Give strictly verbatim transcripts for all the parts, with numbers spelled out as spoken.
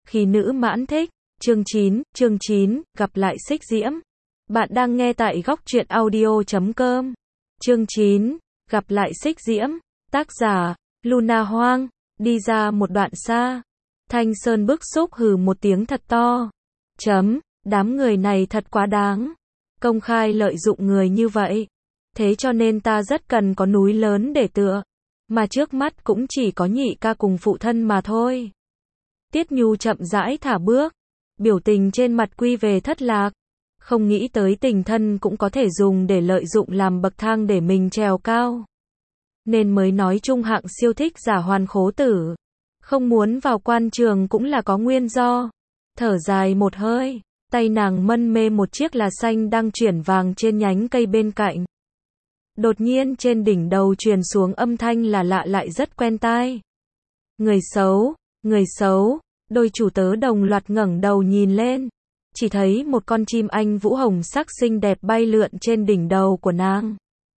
Khi nữ mãn thích, chương chín, chương chín, gặp lại Xích Diễm. Bạn đang nghe tại góc truyện audio chấm com. Chương chín, gặp lại Xích Diễm, tác giả, Luna Hoang, đi ra một đoạn xa. Thanh Sơn bức xúc hừ một tiếng thật to. Chấm, đám người này thật quá đáng. Công khai lợi dụng người như vậy. Thế cho nên ta rất cần có núi lớn để tựa. Mà trước mắt cũng chỉ có nhị ca cùng phụ thân mà thôi. Tiết Nhu chậm rãi thả bước. Biểu tình trên mặt quy về thất lạc. Không nghĩ tới tình thân cũng có thể dùng để lợi dụng làm bậc thang để mình trèo cao. Nên mới nói trung hạng siêu thích giả hoàn khố tử. Không muốn vào quan trường cũng là có nguyên do. Thở dài một hơi, tay nàng mân mê một chiếc là xanh đang chuyển vàng trên nhánh cây bên cạnh. Đột nhiên trên đỉnh đầu truyền xuống âm thanh là lạ lại rất quen tai. Người xấu, người xấu, đôi chủ tớ đồng loạt ngẩng đầu nhìn lên. Chỉ thấy một con chim anh vũ hồng sắc xinh đẹp bay lượn trên đỉnh đầu của nàng.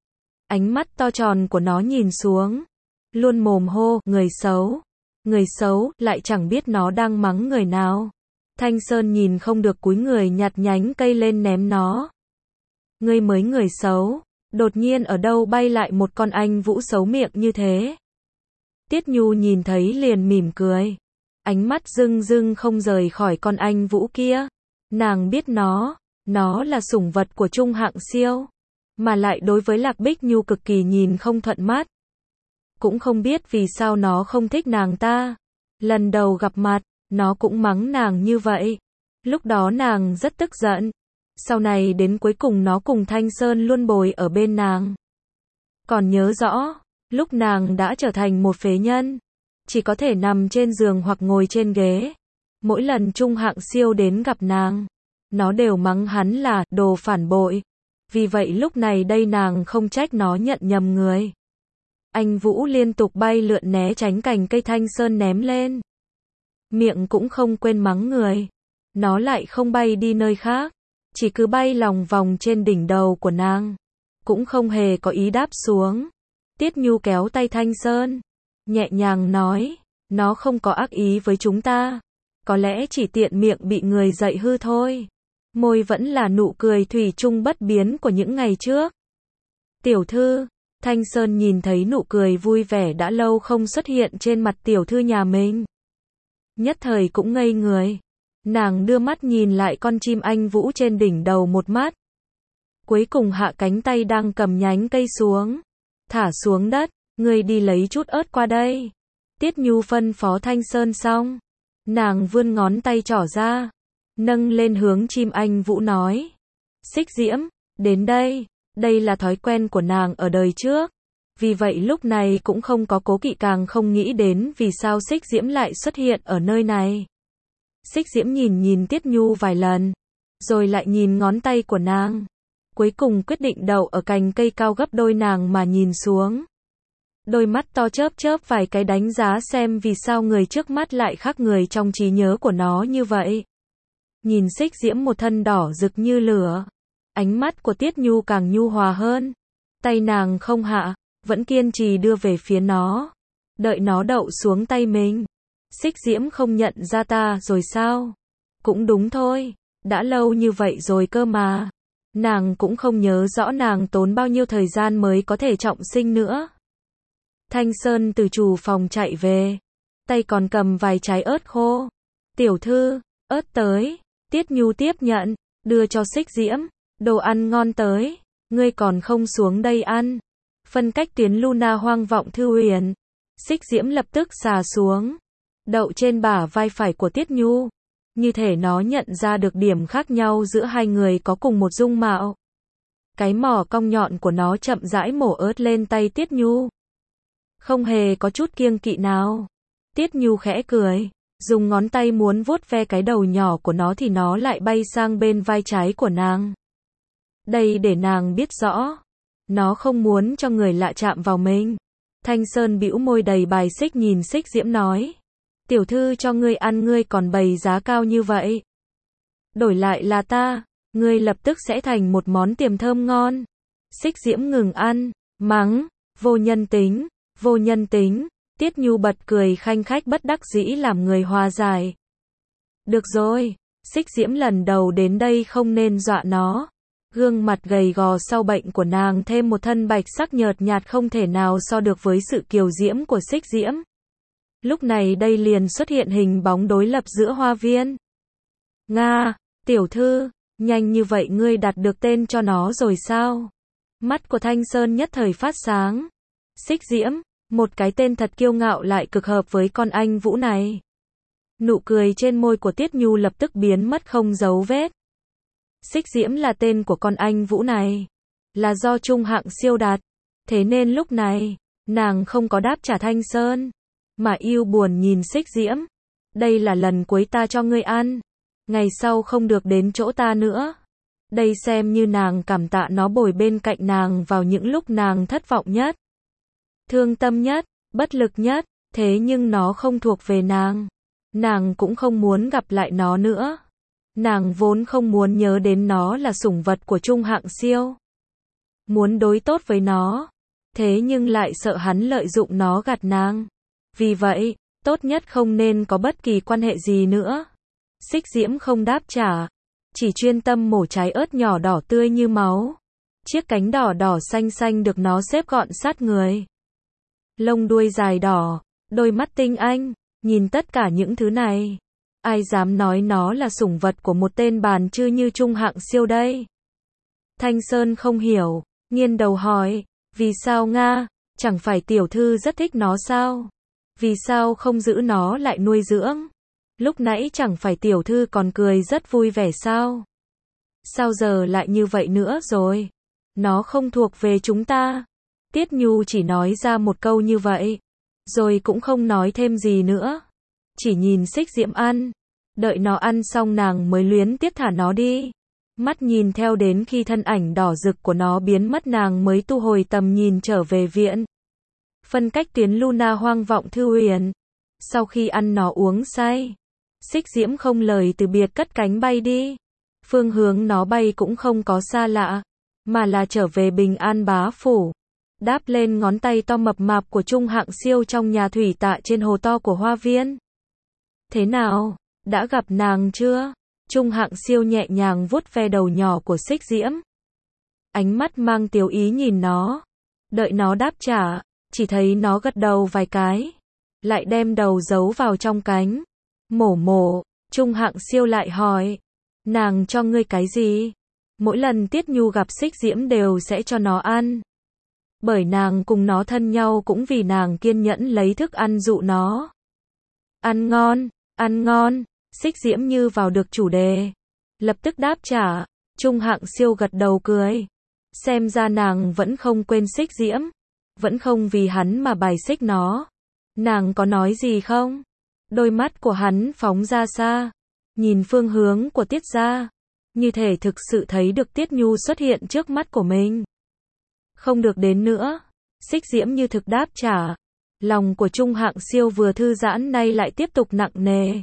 Ánh mắt to tròn của nó nhìn xuống. Luôn mồm hô, người xấu. Người xấu, lại chẳng biết nó đang mắng người nào. Thanh Sơn nhìn không được cúi người nhặt nhánh cây lên ném nó. Ngươi mới người xấu. Đột nhiên ở đâu bay lại một con anh vũ xấu miệng như thế. Tiết Nhu nhìn thấy liền mỉm cười. Ánh mắt rưng rưng không rời khỏi con anh vũ kia. Nàng biết nó, nó là sủng vật của trung hạng siêu. Mà lại đối với Lạc Bích Nhu cực kỳ nhìn không thuận mắt. Cũng không biết vì sao nó không thích nàng ta. Lần đầu gặp mặt, nó cũng mắng nàng như vậy. Lúc đó nàng rất tức giận. Sau này đến cuối cùng nó cùng Thanh Sơn luôn bồi ở bên nàng. Còn nhớ rõ, lúc nàng đã trở thành một phế nhân. Chỉ có thể nằm trên giường hoặc ngồi trên ghế. Mỗi lần trung hạng siêu đến gặp nàng, nó đều mắng hắn là đồ phản bội. Vì vậy lúc này đây nàng không trách nó nhận nhầm người. Anh Vũ liên tục bay lượn né tránh cành cây Thanh Sơn ném lên. Miệng cũng không quên mắng người. Nó lại không bay đi nơi khác. Chỉ cứ bay lòng vòng trên đỉnh đầu của nàng. Cũng không hề có ý đáp xuống. Tiết Nhu kéo tay Thanh Sơn. Nhẹ nhàng nói. Nó không có ác ý với chúng ta. Có lẽ chỉ tiện miệng bị người dạy hư thôi. Môi vẫn là nụ cười thủy chung bất biến của những ngày trước. Tiểu thư. Thanh Sơn nhìn thấy nụ cười vui vẻ đã lâu không xuất hiện trên mặt tiểu thư nhà mình. Nhất thời cũng ngây người. Nàng đưa mắt nhìn lại con chim anh vũ trên đỉnh đầu một mắt. Cuối cùng hạ cánh tay đang cầm nhánh cây xuống. Thả xuống đất, ngươi đi lấy chút ớt qua đây. Tiết Nhu phân phó Thanh Sơn xong. Nàng vươn ngón tay trỏ ra. Nâng lên hướng chim anh vũ nói. Xích Diễm, đến đây. Đây là thói quen của nàng ở đời trước. Vì vậy lúc này cũng không có cố kỵ càng không nghĩ đến vì sao Xích Diễm lại xuất hiện ở nơi này. Xích Diễm nhìn nhìn Tiết Nhu vài lần. Rồi lại nhìn ngón tay của nàng. Cuối cùng quyết định đậu ở cành cây cao gấp đôi nàng mà nhìn xuống. Đôi mắt to chớp chớp vài cái đánh giá xem vì sao người trước mắt lại khác người trong trí nhớ của nó như vậy. Nhìn Xích Diễm một thân đỏ rực như lửa. Ánh mắt của Tiết Nhu càng nhu hòa hơn. Tay nàng không hạ, vẫn kiên trì đưa về phía nó. Đợi nó đậu xuống tay mình. Xích Diễm không nhận ra ta rồi sao? Cũng đúng thôi, đã lâu như vậy rồi cơ mà. Nàng cũng không nhớ rõ nàng tốn bao nhiêu thời gian mới có thể trọng sinh nữa. Thanh Sơn từ chủ phòng chạy về. Tay còn cầm vài trái ớt khô. Tiểu thư, ớt tới. Tiết Nhu tiếp nhận, đưa cho Xích Diễm. Đồ ăn ngon tới. Ngươi còn không xuống đây ăn. Phân cách tuyến Luna Hoang vọng thư huyền. Xích Diễm lập tức xà xuống. Đậu trên bả vai phải của Tiết Nhu. Như thể nó nhận ra được điểm khác nhau giữa hai người có cùng một dung mạo. Cái mỏ cong nhọn của nó chậm rãi mổ ớt lên tay Tiết Nhu. Không hề có chút kiêng kỵ nào. Tiết Nhu khẽ cười. Dùng ngón tay muốn vuốt ve cái đầu nhỏ của nó thì nó lại bay sang bên vai trái của nàng. Đây để nàng biết rõ. Nó không muốn cho người lạ chạm vào mình. Thanh Sơn bĩu môi đầy bài xích nhìn Xích Diễm nói. Tiểu thư cho ngươi ăn ngươi còn bày giá cao như vậy. Đổi lại là ta, ngươi lập tức sẽ thành một món tiềm thơm ngon. Xích Diễm ngừng ăn, mắng, vô nhân tính, vô nhân tính. Tiết Nhu bật cười khanh khách bất đắc dĩ làm người hòa giải. Được rồi, Xích Diễm lần đầu đến đây không nên dọa nó. Gương mặt gầy gò sau bệnh của nàng thêm một thân bạch sắc nhợt nhạt không thể nào so được với sự kiều diễm của Xích Diễm. Lúc này đây liền xuất hiện hình bóng đối lập giữa hoa viên. Nga, tiểu thư, nhanh như vậy ngươi đặt được tên cho nó rồi sao? Mắt của Thanh Sơn nhất thời phát sáng. Xích Diễm, một cái tên thật kiêu ngạo lại cực hợp với con anh Vũ này. Nụ cười trên môi của Tiết Nhu lập tức biến mất không dấu vết. Xích Diễm là tên của con anh Vũ này, là do Trung Hạng Siêu đặt, thế nên lúc này, nàng không có đáp trả Thanh Sơn, mà yêu buồn nhìn Xích Diễm. Đây là lần cuối ta cho ngươi ăn, ngày sau không được đến chỗ ta nữa. Đây xem như nàng cảm tạ nó bồi bên cạnh nàng vào những lúc nàng thất vọng nhất, thương tâm nhất, bất lực nhất, thế nhưng nó không thuộc về nàng. Nàng cũng không muốn gặp lại nó nữa. Nàng vốn không muốn nhớ đến nó là sủng vật của Trung Hạng Siêu. Muốn đối tốt với nó, thế nhưng lại sợ hắn lợi dụng nó gạt nàng. Vì vậy, tốt nhất không nên có bất kỳ quan hệ gì nữa. Xích Diễm không đáp trả, chỉ chuyên tâm mổ trái ớt nhỏ đỏ tươi như máu. Chiếc cánh đỏ đỏ xanh xanh được nó xếp gọn sát người. Lông đuôi dài đỏ, đôi mắt tinh anh, nhìn tất cả những thứ này. Ai dám nói nó là sủng vật của một tên bàn chư như Trung Hạng Siêu đây? Thanh Sơn không hiểu, nghiêng đầu hỏi, vì sao Nga, chẳng phải tiểu thư rất thích nó sao? Vì sao không giữ nó lại nuôi dưỡng? Lúc nãy chẳng phải tiểu thư còn cười rất vui vẻ sao? Sao giờ lại như vậy nữa rồi? Nó không thuộc về chúng ta. Tiết Nhu chỉ nói ra một câu như vậy, rồi cũng không nói thêm gì nữa. Chỉ nhìn Xích Diễm ăn, đợi nó ăn xong nàng mới luyến tiếc thả nó đi. Mắt nhìn theo đến khi thân ảnh đỏ rực của nó biến mất nàng mới thu hồi tầm nhìn trở về viện. Phân cách tuyến Luna hoang vọng thư huyền. Sau khi ăn nó uống say, Xích Diễm không lời từ biệt cất cánh bay đi. Phương hướng nó bay cũng không có xa lạ, mà là trở về Bình An Bá Phủ. Đáp lên ngón tay to mập mạp của Trung Hạng Siêu trong nhà thủy tạ trên hồ to của hoa viên. Thế nào, đã gặp nàng chưa? Trung Hạng Siêu nhẹ nhàng vuốt ve đầu nhỏ của Xích Diễm. Ánh mắt mang tiếu ý nhìn nó. Đợi nó đáp trả, chỉ thấy nó gật đầu vài cái, lại đem đầu giấu vào trong cánh. Mổ mổ, Trung Hạng Siêu lại hỏi, nàng cho ngươi cái gì? Mỗi lần Tiết Nhu gặp Xích Diễm đều sẽ cho nó ăn. Bởi nàng cùng nó thân nhau cũng vì nàng kiên nhẫn lấy thức ăn dụ nó. Ăn ngon, ăn ngon, Xích Diễm như vào được chủ đề. Lập tức đáp trả, Trung Hạng Siêu gật đầu cười. Xem ra nàng vẫn không quên Xích Diễm, vẫn không vì hắn mà bài xích nó. Nàng có nói gì không? Đôi mắt của hắn phóng ra xa, nhìn phương hướng của Tiết gia, như thể thực sự thấy được Tiết Nhu xuất hiện trước mắt của mình. Không được đến nữa, Xích Diễm như thực đáp trả. Lòng của Trung Hạng Siêu vừa thư giãn nay lại tiếp tục nặng nề.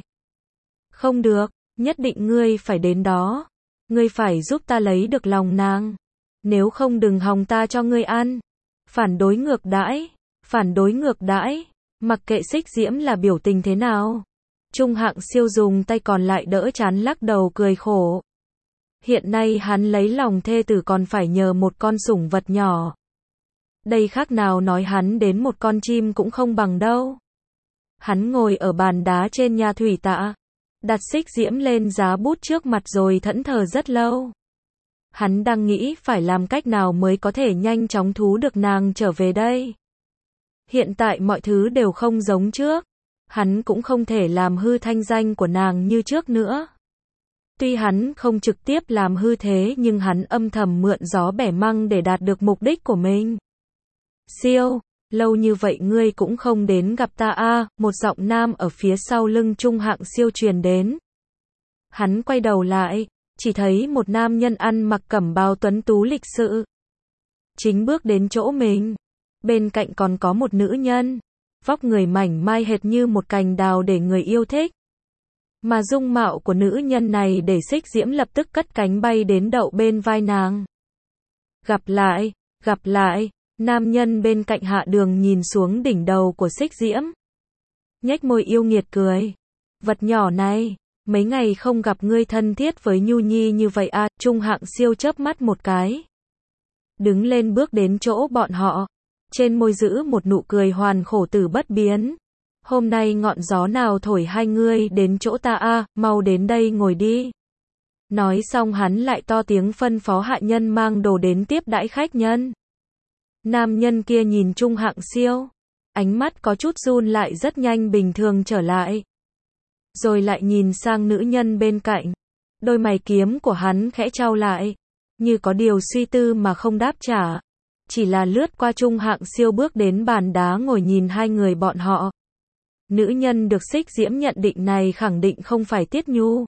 Không được, nhất định ngươi phải đến đó. Ngươi phải giúp ta lấy được lòng nàng. Nếu không đừng hòng ta cho ngươi ăn. Phản đối ngược đãi, phản đối ngược đãi. Mặc kệ Xích Diễm là biểu tình thế nào, Trung Hạng Siêu dùng tay còn lại đỡ trán lắc đầu cười khổ. Hiện nay hắn lấy lòng thê tử còn phải nhờ một con sủng vật nhỏ. Đây khác nào nói hắn đến một con chim cũng không bằng đâu. Hắn ngồi ở bàn đá trên nhà thủy tạ, đặt Xích Diễm lên giá bút trước mặt rồi thẫn thờ rất lâu. Hắn đang nghĩ phải làm cách nào mới có thể nhanh chóng thú được nàng trở về đây. Hiện tại mọi thứ đều không giống trước. Hắn cũng không thể làm hư thanh danh của nàng như trước nữa. Tuy hắn không trực tiếp làm hư thế nhưng hắn âm thầm mượn gió bẻ măng để đạt được mục đích của mình. Siêu, lâu như vậy ngươi cũng không đến gặp ta a, một giọng nam ở phía sau lưng Trung Hạng Siêu truyền đến. Hắn quay đầu lại, chỉ thấy một nam nhân ăn mặc cẩm bào tuấn tú lịch sự. Chính bước đến chỗ mình. Bên cạnh còn có một nữ nhân, vóc người mảnh mai hệt như một cành đào để người yêu thích. Mà dung mạo của nữ nhân này để Xích Diễm lập tức cất cánh bay đến đậu bên vai nàng. Gặp lại, gặp lại, nam nhân bên cạnh hạ đường nhìn xuống đỉnh đầu của Xích Diễm. Nhếch môi yêu nghiệt cười. Vật nhỏ này, Mấy ngày không gặp ngươi thân thiết với Nhu Nhi như vậy à, Trung Hạng Siêu chớp mắt một cái. Đứng lên bước đến chỗ bọn họ. Trên môi giữ một nụ cười hoàn khổ tử bất biến. Hôm nay ngọn gió nào thổi hai ngươi đến chỗ ta a, à, mau đến đây ngồi đi. Nói xong hắn lại to tiếng phân phó hạ nhân mang đồ đến tiếp đãi khách nhân. Nam nhân kia nhìn Trung Hạng Siêu. Ánh mắt có chút run lại rất nhanh bình thường trở lại. Rồi lại nhìn sang nữ nhân bên cạnh. Đôi mày kiếm của hắn khẽ chau lại. Như có điều suy tư mà không đáp trả. Chỉ là lướt qua Trung Hạng Siêu bước đến bàn đá ngồi nhìn hai người bọn họ. Nữ nhân được Xích Diễm nhận định này khẳng định không phải Tiết Nhu.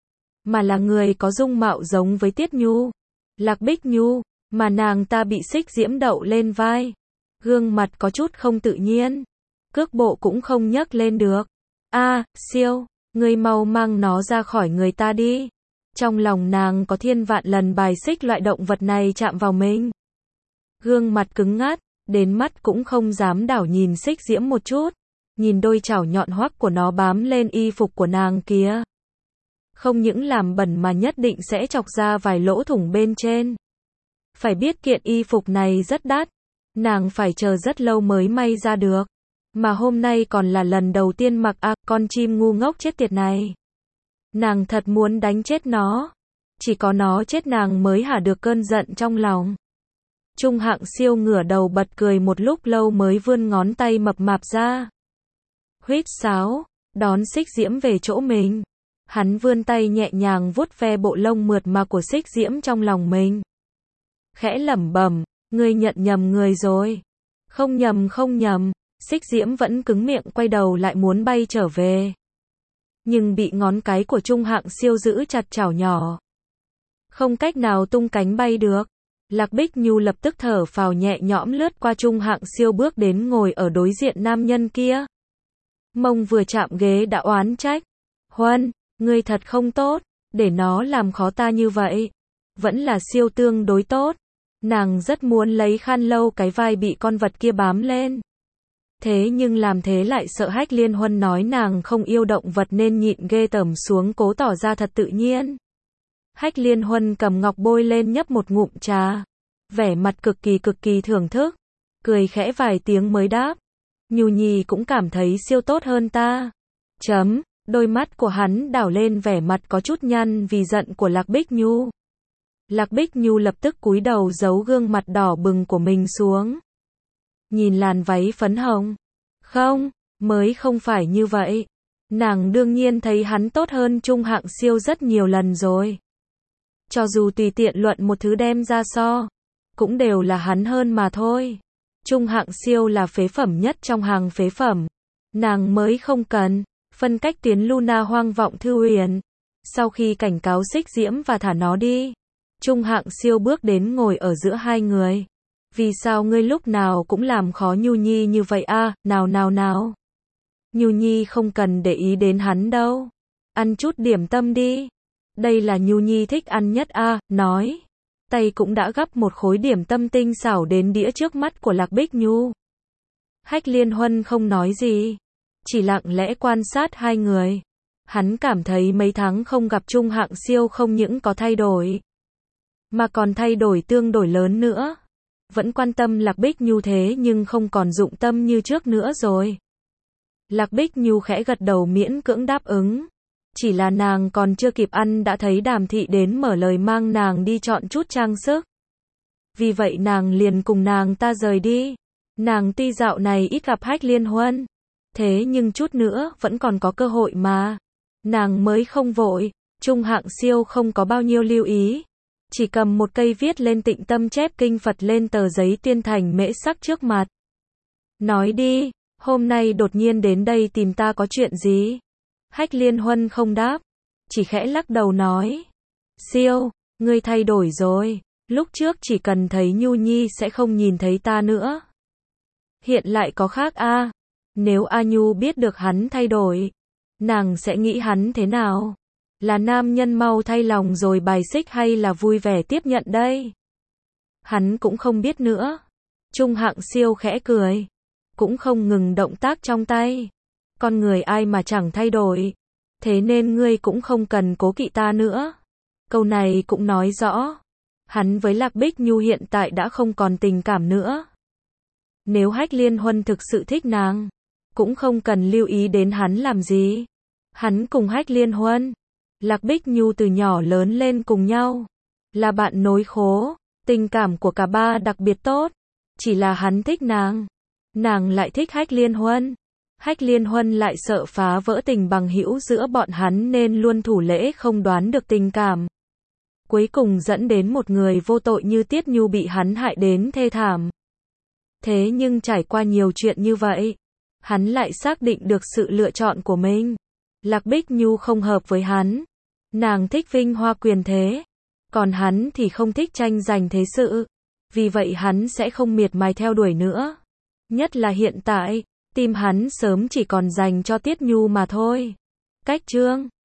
Mà là người có dung mạo giống với Tiết Nhu. Lạc Bích Nhu. Mà nàng ta bị Xích Diễm đậu lên vai. Gương mặt có chút không tự nhiên. Cước bộ cũng không nhấc lên được. A, Siêu, ngươi mau mang nó ra khỏi người ta đi. Trong lòng nàng có thiên vạn lần bài xích loại động vật này chạm vào mình. Gương mặt cứng ngắt, đến mắt cũng không dám đảo nhìn Xích Diễm một chút. Nhìn đôi chảo nhọn hoắt của nó bám lên y phục của nàng kia. Không những làm bẩn mà nhất định sẽ chọc ra vài lỗ thủng bên trên. Phải biết kiện y phục này rất đắt. Nàng phải chờ rất lâu mới may ra được. Mà hôm nay còn là lần đầu tiên mặc à, con chim ngu ngốc chết tiệt này. Nàng thật muốn đánh chết nó. Chỉ có nó chết nàng mới hả được cơn giận trong lòng. Trung Hạng Siêu ngửa đầu bật cười một lúc lâu mới vươn ngón tay mập mạp ra. Huýt sáo, đón Xích Diễm về chỗ mình. Hắn vươn tay nhẹ nhàng vuốt ve bộ lông mượt mà của Xích Diễm trong lòng mình. Khẽ lẩm bẩm, ngươi nhận nhầm người rồi. Không nhầm không nhầm, Xích Diễm vẫn cứng miệng quay đầu lại muốn bay trở về. Nhưng bị ngón cái của Trung Hạng Siêu giữ chặt chảo nhỏ. Không cách nào tung cánh bay được. Lạc Bích Nhu lập tức thở phào nhẹ nhõm lướt qua Trung Hạng Siêu bước đến ngồi ở đối diện nam nhân kia. Mông vừa chạm ghế đã oán trách. Huân, ngươi thật không tốt, để nó làm khó ta như vậy. Vẫn là Siêu tương đối tốt. Nàng rất muốn lấy khăn lau cái vai bị con vật kia bám lên. Thế nhưng làm thế lại sợ Hách Liên Huân nói nàng không yêu động vật nên nhịn ghê tởm xuống cố tỏ ra thật tự nhiên. Hách Liên Huân cầm ngọc bôi lên nhấp một ngụm trà. Vẻ mặt cực kỳ cực kỳ thưởng thức. Cười khẽ vài tiếng mới đáp. Nhu Nhi cũng cảm thấy Siêu tốt hơn ta. Chấm, đôi mắt của hắn đảo lên vẻ mặt có chút nhăn vì giận của Lạc Bích Nhu. Lạc Bích Nhu lập tức cúi đầu giấu gương mặt đỏ bừng của mình xuống. Nhìn làn váy phấn hồng. Không, mới không phải như vậy. Nàng đương nhiên thấy hắn tốt hơn Trung Hạng Siêu rất nhiều lần rồi. Cho dù tùy tiện luận một thứ đem ra so, cũng đều là hắn hơn mà thôi. Trung Hạng Siêu là phế phẩm nhất trong hàng phế phẩm. Nàng mới không cần. Phân cách tiến Luna hoang vọng thư huyền. Sau khi cảnh cáo Xích Diễm và thả nó đi, Trung Hạng Siêu bước đến ngồi ở giữa hai người. Vì sao ngươi lúc nào cũng làm khó Nhu Nhi như vậy a, à? Nào nào nào. Nhu Nhi không cần để ý đến hắn đâu. Ăn chút điểm tâm đi. Đây là Nhu Nhi thích ăn nhất a, à, nói. Tay cũng đã gắp một khối điểm tâm tinh xảo đến đĩa trước mắt của Lạc Bích Nhu. Hách Liên Huân không nói gì. Chỉ lặng lẽ quan sát hai người. Hắn cảm thấy mấy tháng không gặp Trung Hạng Siêu không những có thay đổi. Mà còn thay đổi tương đối lớn nữa. Vẫn quan tâm Lạc Bích Nhu thế nhưng không còn dụng tâm như trước nữa rồi. Lạc Bích Nhu khẽ gật đầu miễn cưỡng đáp ứng. Chỉ là nàng còn chưa kịp ăn đã thấy Đàm Thị đến mở lời mang nàng đi chọn chút trang sức. Vì vậy nàng liền cùng nàng ta rời đi. Nàng tuy dạo này ít gặp Hách Liên Huân. Thế nhưng chút nữa vẫn còn có cơ hội mà. Nàng mới không vội. Trung Hạng Siêu không có bao nhiêu lưu ý. Chỉ cầm một cây viết lên Tịnh Tâm chép kinh Phật lên tờ giấy tiên thành mễ sắc trước mặt. Nói đi, hôm nay đột nhiên đến đây tìm ta có chuyện gì? Hách Liên Huân không đáp. Chỉ khẽ lắc đầu nói. Siêu, ngươi thay đổi rồi. Lúc trước chỉ cần thấy Nhu Nhi sẽ không nhìn thấy ta nữa. Hiện lại có khác a. À? Nếu A Nhu biết được hắn thay đổi, nàng sẽ nghĩ hắn thế nào? Là nam nhân mau thay lòng rồi bài xích hay là vui vẻ tiếp nhận đây? Hắn cũng không biết nữa. Trung Hạng Siêu khẽ cười. Cũng không ngừng động tác trong tay. Con người ai mà chẳng thay đổi. Thế nên ngươi cũng không cần cố kỵ ta nữa. Câu này cũng nói rõ, hắn với Lạc Bích Nhu hiện tại đã không còn tình cảm nữa. Nếu Hách Liên Huân thực sự thích nàng, cũng không cần lưu ý đến hắn làm gì. Hắn cùng Hách Liên Huân, Lạc Bích Nhu từ nhỏ lớn lên cùng nhau, là bạn nối khố, tình cảm của cả ba đặc biệt tốt. Chỉ là hắn thích nàng, nàng lại thích Hách Liên Huân. Hách Liên Huân lại sợ phá vỡ tình bằng hữu giữa bọn hắn nên luôn thủ lễ không đoán được tình cảm. Cuối cùng dẫn đến một người vô tội như Tiết Nhu bị hắn hại đến thê thảm. Thế nhưng trải qua nhiều chuyện như vậy, hắn lại xác định được sự lựa chọn của mình. Lạc Bích Nhu không hợp với hắn. Nàng thích vinh hoa quyền thế, còn hắn thì không thích tranh giành thế sự. Vì vậy hắn sẽ không miệt mài theo đuổi nữa. Nhất là hiện tại, tim hắn sớm chỉ còn dành cho Tiết Nhu mà thôi. Cách chương